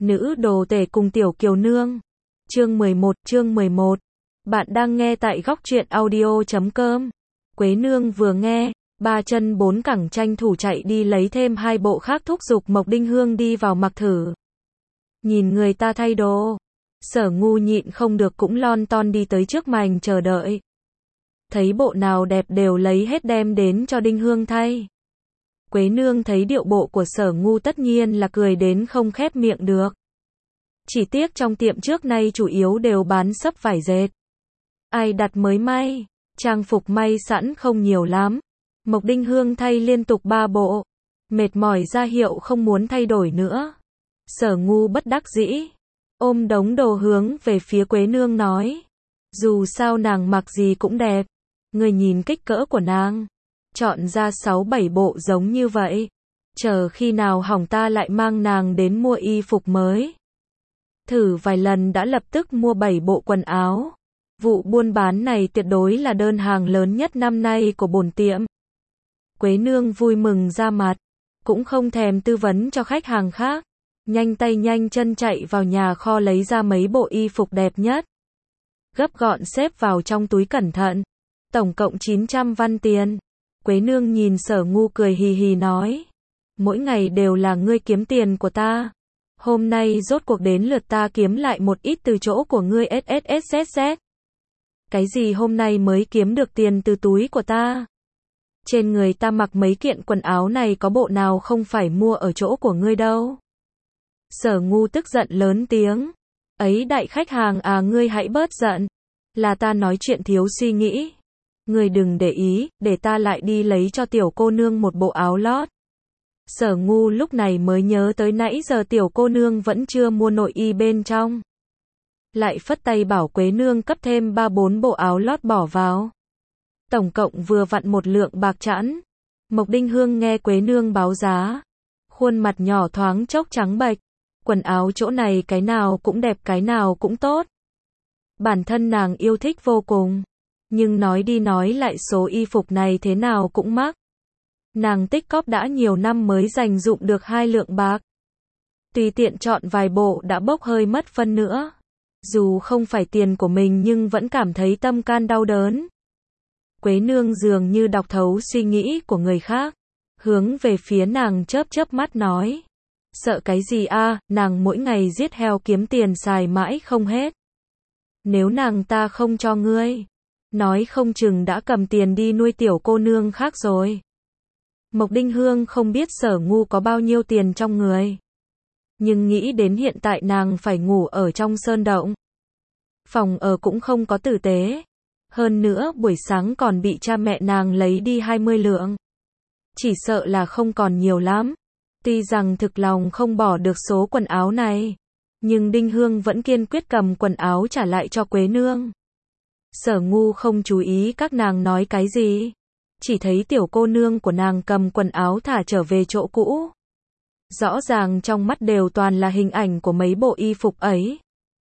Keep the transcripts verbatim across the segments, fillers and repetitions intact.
Nữ đồ tể cùng tiểu kiều nương. Chương mười một, chương mười một. Bạn đang nghe tại góc truyện audio chấm com. Quế nương vừa nghe, ba chân bốn cẳng tranh thủ chạy đi lấy thêm hai bộ khác thúc giục Mộc Đinh Hương đi vào mặc thử. Nhìn người ta thay đồ, Sở Ngu nhịn không được cũng lon ton đi tới trước mành chờ đợi. Thấy bộ nào đẹp đều lấy hết đem đến cho Đinh Hương thay. Quế nương thấy điệu bộ của Sở Ngu tất nhiên là cười đến không khép miệng được. Chỉ tiếc trong tiệm trước nay chủ yếu đều bán sấp vải dệt. Ai đặt mới may, trang phục may sẵn không nhiều lắm. Mộc Đinh Hương thay liên tục ba bộ, mệt mỏi ra hiệu không muốn thay đổi nữa. Sở Ngu bất đắc dĩ, ôm đống đồ hướng về phía Quế nương nói. Dù sao nàng mặc gì cũng đẹp, người nhìn kích cỡ của nàng, chọn ra sáu bảy bộ giống như vậy. Chờ khi nào hỏng ta lại mang nàng đến mua y phục mới. Thử vài lần đã lập tức mua bảy bộ quần áo. Vụ buôn bán này tuyệt đối là đơn hàng lớn nhất năm nay của bổn tiệm. Quế nương vui mừng ra mặt, cũng không thèm tư vấn cho khách hàng khác. Nhanh tay nhanh chân chạy vào nhà kho lấy ra mấy bộ y phục đẹp nhất. Gấp gọn xếp vào trong túi cẩn thận. Tổng cộng chín trăm văn tiền. Quế nương nhìn Sở Ngu cười hì hì nói. Mỗi ngày đều là ngươi kiếm tiền của ta. Hôm nay rốt cuộc đến lượt ta kiếm lại một ít từ chỗ của ngươi ét ét ét zét zét. Cái gì hôm nay mới kiếm được tiền từ túi của ta? Trên người ta mặc mấy kiện quần áo này có bộ nào không phải mua ở chỗ của ngươi đâu. Sở Ngu tức giận lớn tiếng. Ấy đại khách hàng à, ngươi hãy bớt giận. Là ta nói chuyện thiếu suy nghĩ. Ngươi đừng để ý, để ta lại đi lấy cho tiểu cô nương một bộ áo lót. Sở Ngu lúc này mới nhớ tới nãy giờ tiểu cô nương vẫn chưa mua nội y bên trong. Lại phất tay bảo Quế nương cấp thêm ba bốn bộ áo lót bỏ vào. Tổng cộng vừa vặn một lượng bạc chẵn. Mộc Đinh Hương nghe Quế nương báo giá, khuôn mặt nhỏ thoáng chốc trắng bệch. Quần áo chỗ này cái nào cũng đẹp cái nào cũng tốt. Bản thân nàng yêu thích vô cùng. Nhưng nói đi nói lại số y phục này thế nào cũng mắc. Nàng tích cóp đã nhiều năm mới dành dụm được hai lượng bạc. Tùy tiện chọn vài bộ đã bốc hơi mất phân nữa. Dù không phải tiền của mình nhưng vẫn cảm thấy tâm can đau đớn. Quế nương dường như đọc thấu suy nghĩ của người khác. Hướng về phía nàng chớp chớp mắt nói. Sợ cái gì a, à, nàng mỗi ngày giết heo kiếm tiền xài mãi không hết. Nếu nàng ta không cho ngươi, nói không chừng đã cầm tiền đi nuôi tiểu cô nương khác rồi. Mộc Đinh Hương không biết Sở Ngu có bao nhiêu tiền trong người. Nhưng nghĩ đến hiện tại nàng phải ngủ ở trong sơn động. Phòng ở cũng không có tử tế. Hơn nữa buổi sáng còn bị cha mẹ nàng lấy đi hai mươi lượng. Chỉ sợ là không còn nhiều lắm. Tuy rằng thực lòng không bỏ được số quần áo này. Nhưng Đinh Hương vẫn kiên quyết cầm quần áo trả lại cho Quế nương. Sở Ngu không chú ý các nàng nói cái gì. Chỉ thấy tiểu cô nương của nàng cầm quần áo thả trở về chỗ cũ. Rõ ràng trong mắt đều toàn là hình ảnh của mấy bộ y phục ấy.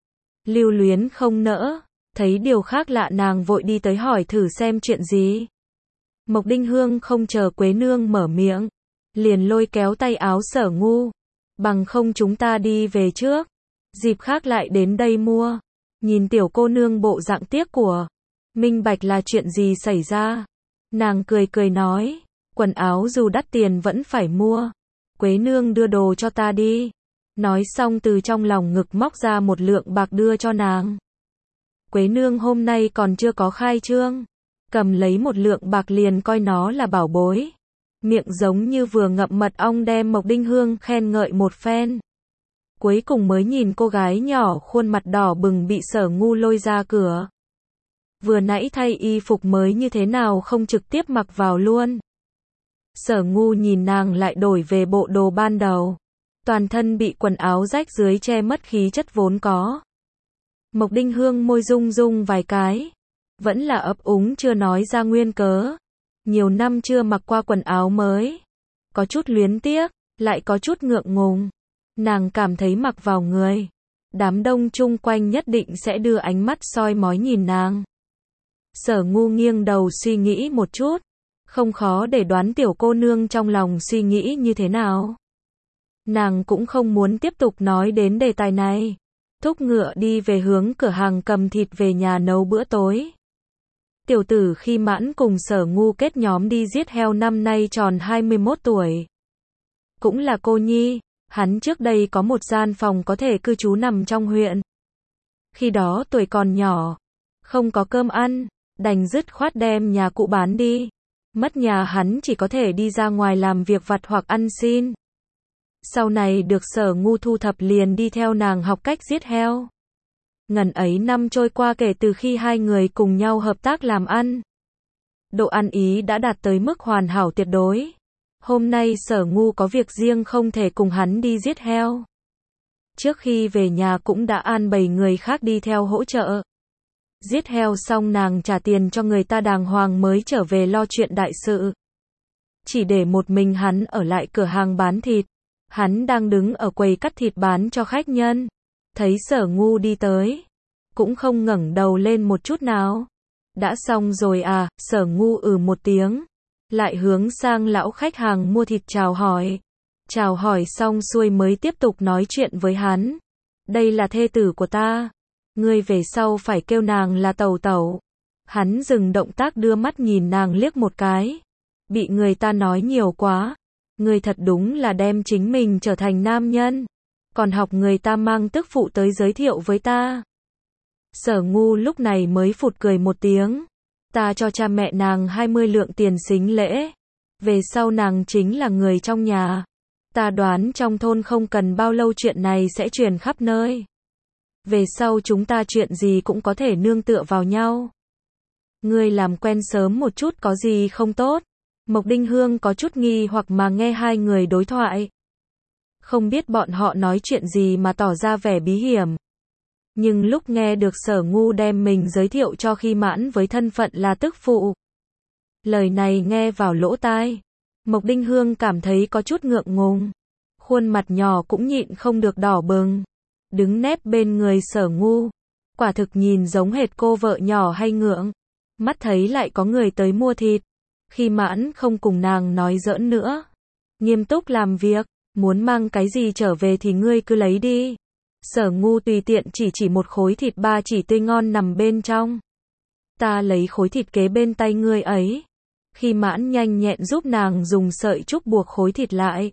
Lưu luyến không nỡ. Thấy điều khác lạ nàng vội đi tới hỏi thử xem chuyện gì. Mộc Đinh Hương không chờ Quế nương mở miệng. Liền lôi kéo tay áo Sở Ngu. Bằng không chúng ta đi về trước. Dịp khác lại đến đây mua. Nhìn tiểu cô nương bộ dạng tiếc của. Minh bạch là chuyện gì xảy ra. Nàng cười cười nói. Quần áo dù đắt tiền vẫn phải mua. Quế nương đưa đồ cho ta đi. Nói xong từ trong lòng ngực móc ra một lượng bạc đưa cho nàng. Quế nương hôm nay còn chưa có khai trương. Cầm lấy một lượng bạc liền coi nó là bảo bối. Miệng giống như vừa ngậm mật ong đem Mộc Đinh Hương khen ngợi một phen. Cuối cùng mới nhìn cô gái nhỏ khuôn mặt đỏ bừng bị Sở Ngu lôi ra cửa. Vừa nãy thay y phục mới như thế nào không trực tiếp mặc vào luôn. Sở Ngu nhìn nàng lại đổi về bộ đồ ban đầu. Toàn thân bị quần áo rách dưới che mất khí chất vốn có. Mộc Đinh Hương môi rung rung vài cái. Vẫn là ấp úng chưa nói ra nguyên cớ. Nhiều năm chưa mặc qua quần áo mới. Có chút luyến tiếc, lại có chút ngượng ngùng. Nàng cảm thấy mặc vào người. Đám đông chung quanh nhất định sẽ đưa ánh mắt soi mói nhìn nàng. Sở Ngu nghiêng đầu suy nghĩ một chút. Không khó để đoán tiểu cô nương trong lòng suy nghĩ như thế nào. Nàng cũng không muốn tiếp tục nói đến đề tài này. Thúc ngựa đi về hướng cửa hàng cầm thịt về nhà nấu bữa tối. Tiểu tử Khi Mãn cùng Sở Ngu kết nhóm đi giết heo năm nay tròn hai mươi mốt tuổi. Cũng là cô nhi, hắn trước đây có một gian phòng có thể cư trú nằm trong huyện. Khi đó tuổi còn nhỏ, không có cơm ăn, đành dứt khoát đem nhà cũ bán đi. Mất nhà hắn chỉ có thể đi ra ngoài làm việc vặt hoặc ăn xin. Sau này được Sở Ngu thu thập liền đi theo nàng học cách giết heo. Ngần ấy năm trôi qua kể từ khi hai người cùng nhau hợp tác làm ăn. Độ ăn ý đã đạt tới mức hoàn hảo tuyệt đối. Hôm nay Sở Ngu có việc riêng không thể cùng hắn đi giết heo. Trước khi về nhà cũng đã an bày người khác đi theo hỗ trợ. Giết heo xong nàng trả tiền cho người ta đàng hoàng mới trở về lo chuyện đại sự. Chỉ để một mình hắn ở lại cửa hàng bán thịt. Hắn đang đứng ở quầy cắt thịt bán cho khách nhân. Thấy Sở Ngu đi tới. Cũng không ngẩng đầu lên một chút nào. Đã xong rồi à, Sở Ngu ừ một tiếng. Lại hướng sang lão khách hàng mua thịt chào hỏi. Chào hỏi xong xuôi mới tiếp tục nói chuyện với hắn. Đây là thê tử của ta. Ngươi về sau phải kêu nàng là Tẩu Tẩu. Hắn dừng động tác đưa mắt nhìn nàng liếc một cái. Bị người ta nói nhiều quá. Ngươi thật đúng là đem chính mình trở thành nam nhân. Còn học người ta mang tức phụ tới giới thiệu với ta. Sở Ngu lúc này mới phụt cười một tiếng. Ta cho cha mẹ nàng hai mươi lượng tiền sính lễ. Về sau nàng chính là người trong nhà. Ta đoán trong thôn không cần bao lâu chuyện này sẽ truyền khắp nơi. Về sau chúng ta chuyện gì cũng có thể nương tựa vào nhau. Ngươi làm quen sớm một chút có gì không tốt. Mộc Đinh Hương có chút nghi hoặc mà nghe hai người đối thoại. Không biết bọn họ nói chuyện gì mà tỏ ra vẻ bí hiểm. Nhưng lúc nghe được Sở Ngu đem mình giới thiệu cho Khi Mãn với thân phận là tức phụ. Lời này nghe vào lỗ tai. Mộc Đinh Hương cảm thấy có chút ngượng ngùng. Khuôn mặt nhỏ cũng nhịn không được đỏ bừng. Đứng nép bên người Sở Ngu. Quả thực nhìn giống hệt cô vợ nhỏ hay ngượng. Mắt thấy lại có người tới mua thịt. Khi Mãn không cùng nàng nói giỡn nữa. Nghiêm túc làm việc. Muốn mang cái gì trở về thì ngươi cứ lấy đi. Sở Ngu tùy tiện chỉ chỉ một khối thịt ba chỉ tươi ngon nằm bên trong. Ta lấy khối thịt kế bên tay ngươi ấy. Khi Mãn nhanh nhẹn giúp nàng dùng sợi trúc buộc khối thịt lại.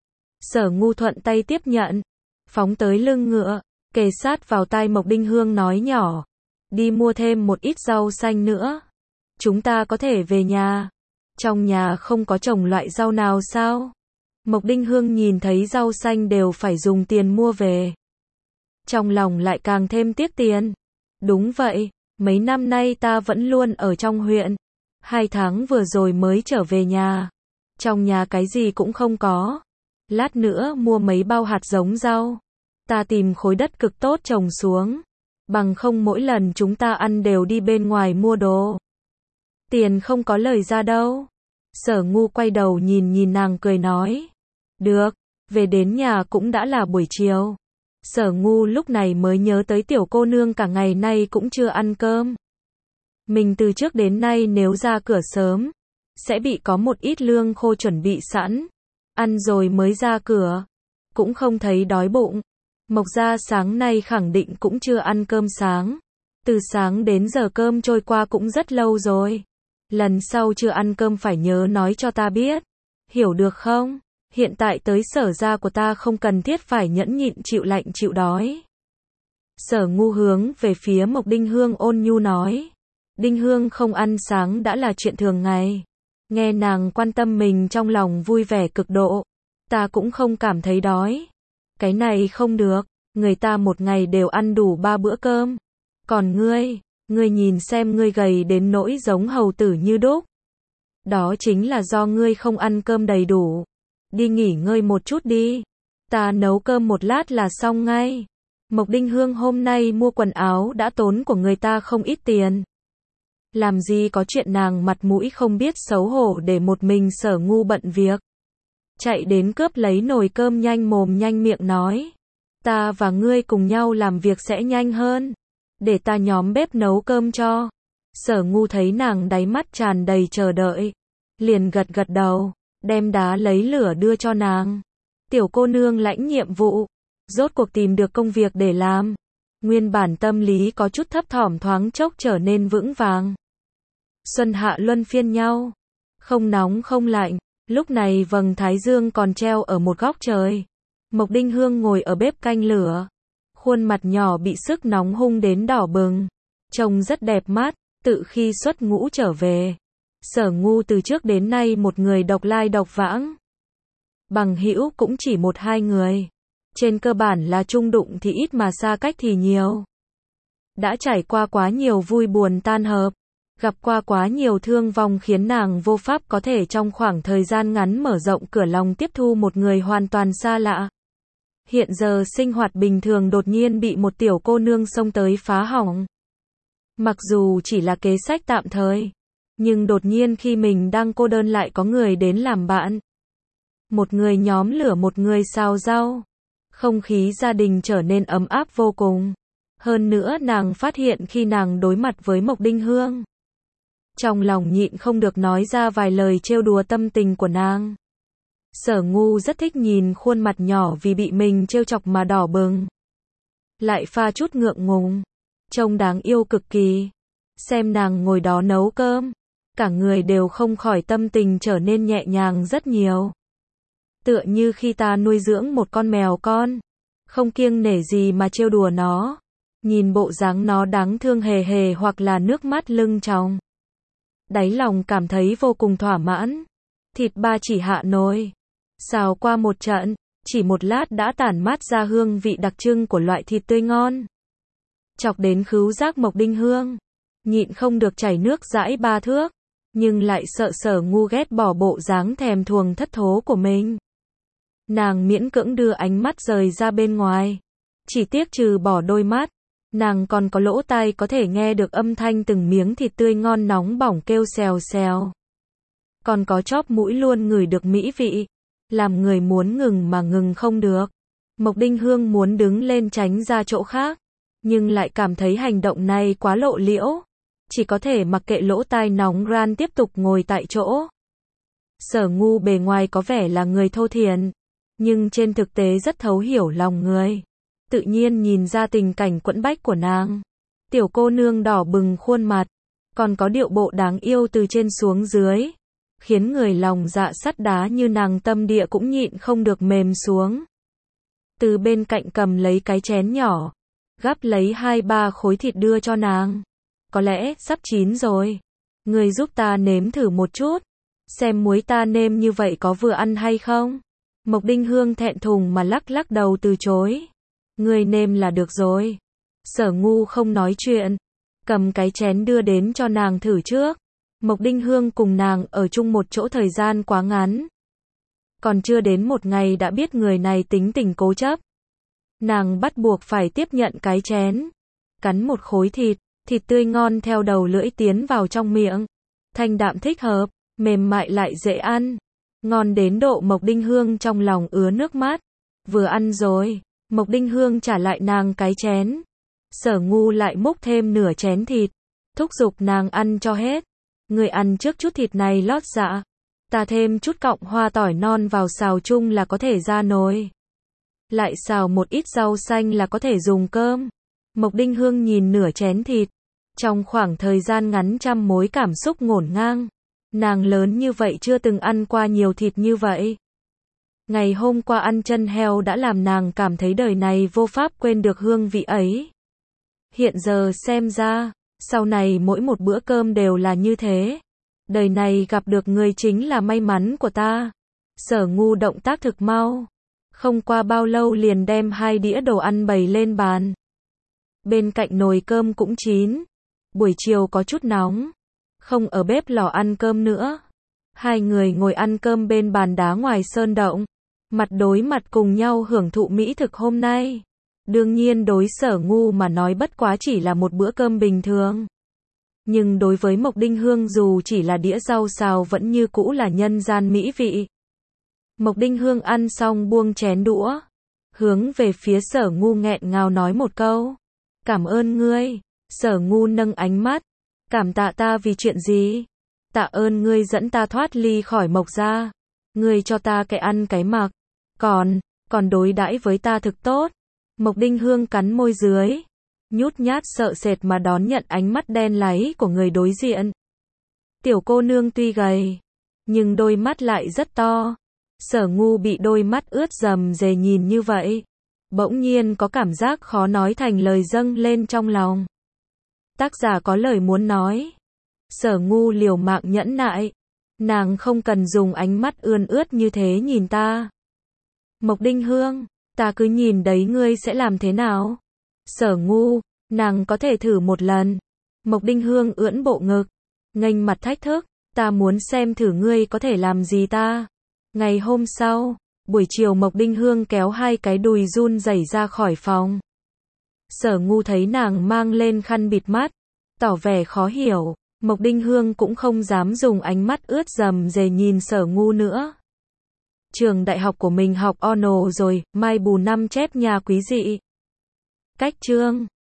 Sở Ngu thuận tay tiếp nhận. Phóng tới lưng ngựa. Kề sát vào tai Mộc Đinh Hương nói nhỏ. Đi mua thêm một ít rau xanh nữa. Chúng ta có thể về nhà. Trong nhà không có trồng loại rau nào sao? Mộc Đinh Hương nhìn thấy rau xanh đều phải dùng tiền mua về. Trong lòng lại càng thêm tiếc tiền. Đúng vậy, mấy năm nay ta vẫn luôn ở trong huyện. Hai tháng vừa rồi mới trở về nhà. Trong nhà cái gì cũng không có. Lát nữa mua mấy bao hạt giống rau. Ta tìm khối đất cực tốt trồng xuống. Bằng không mỗi lần chúng ta ăn đều đi bên ngoài mua đồ. Tiền không có lời ra đâu. Sở Ngu quay đầu nhìn nhìn nàng cười nói. Được, về đến nhà cũng đã là buổi chiều. Sở Ngu lúc này mới nhớ tới tiểu cô nương cả ngày nay cũng chưa ăn cơm. Mình từ trước đến nay nếu ra cửa sớm, sẽ bị có một ít lương khô chuẩn bị sẵn. Ăn rồi mới ra cửa. Cũng không thấy đói bụng. Mộc gia sáng nay khẳng định cũng chưa ăn cơm sáng. Từ sáng đến giờ cơm trôi qua cũng rất lâu rồi. Lần sau chưa ăn cơm phải nhớ nói cho ta biết. Hiểu được không? Hiện tại tới Sở gia của ta không cần thiết phải nhẫn nhịn chịu lạnh chịu đói. Sở Ngu hướng về phía Mộc Đinh Hương ôn nhu nói. Đinh Hương không ăn sáng đã là chuyện thường ngày. Nghe nàng quan tâm mình trong lòng vui vẻ cực độ. Ta cũng không cảm thấy đói. Cái này không được. Người ta một ngày đều ăn đủ ba bữa cơm. Còn ngươi, ngươi nhìn xem ngươi gầy đến nỗi giống hầu tử như đúc. Đó chính là do ngươi không ăn cơm đầy đủ. Đi nghỉ ngơi một chút đi. Ta nấu cơm một lát là xong ngay. Mộc Đinh Hương hôm nay mua quần áo đã tốn của người ta không ít tiền. Làm gì có chuyện nàng mặt mũi không biết xấu hổ để một mình Sở Ngu bận việc. Chạy đến cướp lấy nồi cơm nhanh mồm nhanh miệng nói. Ta và ngươi cùng nhau làm việc sẽ nhanh hơn. Để ta nhóm bếp nấu cơm cho. Sở Ngu thấy nàng đáy mắt tràn đầy chờ đợi. Liền gật gật đầu. Đem đá lấy lửa đưa cho nàng. Tiểu cô nương lãnh nhiệm vụ, rốt cuộc tìm được công việc để làm. Nguyên bản tâm lý có chút thấp thỏm thoáng chốc trở nên vững vàng. Xuân hạ luân phiên nhau, không nóng không lạnh, lúc này vầng thái dương còn treo ở một góc trời. Mộc Đinh Hương ngồi ở bếp canh lửa, khuôn mặt nhỏ bị sức nóng hung đến đỏ bừng, trông rất đẹp mắt. Tự khi xuất ngũ trở về, Sở Ngu từ trước đến nay một người độc lai độc vãng. Bằng hữu cũng chỉ một hai người. Trên cơ bản là chung đụng thì ít mà xa cách thì nhiều. Đã trải qua quá nhiều vui buồn tan hợp, gặp qua quá nhiều thương vong khiến nàng vô pháp có thể trong khoảng thời gian ngắn mở rộng cửa lòng tiếp thu một người hoàn toàn xa lạ. Hiện giờ sinh hoạt bình thường đột nhiên bị một tiểu cô nương xông tới phá hỏng. Mặc dù chỉ là kế sách tạm thời, nhưng đột nhiên khi mình đang cô đơn lại có người đến làm bạn. Một người nhóm lửa một người xào rau. Không khí gia đình trở nên ấm áp vô cùng. Hơn nữa nàng phát hiện khi nàng đối mặt với Mộc Đinh Hương, trong lòng nhịn không được nói ra vài lời trêu đùa tâm tình của nàng. Sở Ngu rất thích nhìn khuôn mặt nhỏ vì bị mình trêu chọc mà đỏ bừng, lại pha chút ngượng ngùng, trông đáng yêu cực kỳ. Xem nàng ngồi đó nấu cơm, cả người đều không khỏi tâm tình trở nên nhẹ nhàng rất nhiều. Tựa như khi ta nuôi dưỡng một con mèo con, không kiêng nể gì mà trêu đùa nó. Nhìn bộ dáng nó đáng thương hề hề hoặc là nước mắt lưng tròng, đáy lòng cảm thấy vô cùng thỏa mãn. Thịt ba chỉ hạ nồi, xào qua một trận, chỉ một lát đã tản mát ra hương vị đặc trưng của loại thịt tươi ngon. Chọc đến khứu giác Mộc Đinh Hương, nhịn không được chảy nước dãi ba thước, nhưng lại sợ Sở Ngu ghét bỏ bộ dáng thèm thuồng thất thố của mình. Nàng miễn cưỡng đưa ánh mắt rời ra bên ngoài, chỉ tiếc trừ bỏ đôi mắt, nàng còn có lỗ tai có thể nghe được âm thanh từng miếng thịt tươi ngon nóng bỏng kêu xèo xèo. Còn có chóp mũi luôn ngửi được mỹ vị, làm người muốn ngừng mà ngừng không được. Mộc Đinh Hương muốn đứng lên tránh ra chỗ khác, nhưng lại cảm thấy hành động này quá lộ liễu, chỉ có thể mặc kệ lỗ tai nóng ran tiếp tục ngồi tại chỗ. Sở Ngu bề ngoài có vẻ là người thô thiển, nhưng trên thực tế rất thấu hiểu lòng người. Tự nhiên nhìn ra tình cảnh quẫn bách của nàng. Tiểu cô nương đỏ bừng khuôn mặt, còn có điệu bộ đáng yêu từ trên xuống dưới, khiến người lòng dạ sắt đá như nàng tâm địa cũng nhịn không được mềm xuống. Từ bên cạnh cầm lấy cái chén nhỏ, gắp lấy hai ba khối thịt đưa cho nàng. Có lẽ sắp chín rồi, người giúp ta nếm thử một chút, xem muối ta nêm như vậy có vừa ăn hay không. Mộc Đinh Hương thẹn thùng mà lắc lắc đầu từ chối. Người nêm là được rồi. Sở Ngu không nói chuyện, cầm cái chén đưa đến cho nàng thử trước. Mộc Đinh Hương cùng nàng ở chung một chỗ thời gian quá ngắn, còn chưa đến một ngày đã biết người này tính tình cố chấp. Nàng bắt buộc phải tiếp nhận cái chén, cắn một khối thịt, thịt tươi ngon theo đầu lưỡi tiến vào trong miệng, thanh đạm thích hợp, mềm mại lại dễ ăn, ngon đến độ Mộc Đinh Hương trong lòng ứa nước mắt. Vừa ăn rồi, Mộc Đinh Hương trả lại nàng cái chén. Sở Ngu lại múc thêm nửa chén thịt, thúc giục nàng ăn cho hết. Người ăn trước chút thịt này lót dạ, ta thêm chút cọng hoa tỏi non vào xào chung là có thể ra nồi. Lại xào một ít rau xanh là có thể dùng cơm. Mộc Đinh Hương nhìn nửa chén thịt, trong khoảng thời gian ngắn trăm mối cảm xúc ngổn ngang. Nàng lớn như vậy chưa từng ăn qua nhiều thịt như vậy. Ngày hôm qua ăn chân heo đã làm nàng cảm thấy đời này vô pháp quên được hương vị ấy. Hiện giờ xem ra, sau này mỗi một bữa cơm đều là như thế. Đời này gặp được người chính là may mắn của ta. Sở Ngu động tác thực mau, không qua bao lâu liền đem hai đĩa đồ ăn bày lên bàn. Bên cạnh nồi cơm cũng chín. Buổi chiều có chút nóng, không ở bếp lò ăn cơm nữa. Hai người ngồi ăn cơm bên bàn đá ngoài sơn động, mặt đối mặt cùng nhau hưởng thụ mỹ thực hôm nay. Đương nhiên đối Sở Ngu mà nói bất quá chỉ là một bữa cơm bình thường. Nhưng đối với Mộc Đinh Hương dù chỉ là đĩa rau xào vẫn như cũ là nhân gian mỹ vị. Mộc Đinh Hương ăn xong buông chén đũa, hướng về phía Sở Ngu nghẹn ngào nói một câu. Cảm ơn ngươi. Sở Ngu nâng ánh mắt. Cảm tạ ta vì chuyện gì? Tạ ơn ngươi dẫn ta thoát ly khỏi Mộc gia. Ngươi cho ta cái ăn cái mặc. Còn, còn đối đãi với ta thực tốt. Mộc Đinh Hương cắn môi dưới, nhút nhát sợ sệt mà đón nhận ánh mắt đen láy của người đối diện. Tiểu cô nương tuy gầy, nhưng đôi mắt lại rất to. Sở Ngu bị đôi mắt ướt rầm rề nhìn như vậy, bỗng nhiên có cảm giác khó nói thành lời dâng lên trong lòng. Tác giả có lời muốn nói. Sở Ngu liều mạng nhẫn nại. Nàng không cần dùng ánh mắt ươn ướt như thế nhìn ta. Mộc Đinh Hương, ta cứ nhìn đấy ngươi sẽ làm thế nào? Sở Ngu, nàng có thể thử một lần. Mộc Đinh Hương ưỡn bộ ngực, nghênh mặt thách thức, ta muốn xem thử ngươi có thể làm gì ta. Ngày hôm sau, buổi chiều Mộc Đinh Hương kéo hai cái đùi run rẩy ra khỏi phòng. Sở Ngu thấy nàng mang lên khăn bịt mắt, tỏ vẻ khó hiểu. Mộc Đinh Hương cũng không dám dùng ánh mắt ướt rầm rề nhìn Sở Ngu nữa. Trường đại học của mình học ono rồi, mai bù năm chép nhà quý dị. Cách chương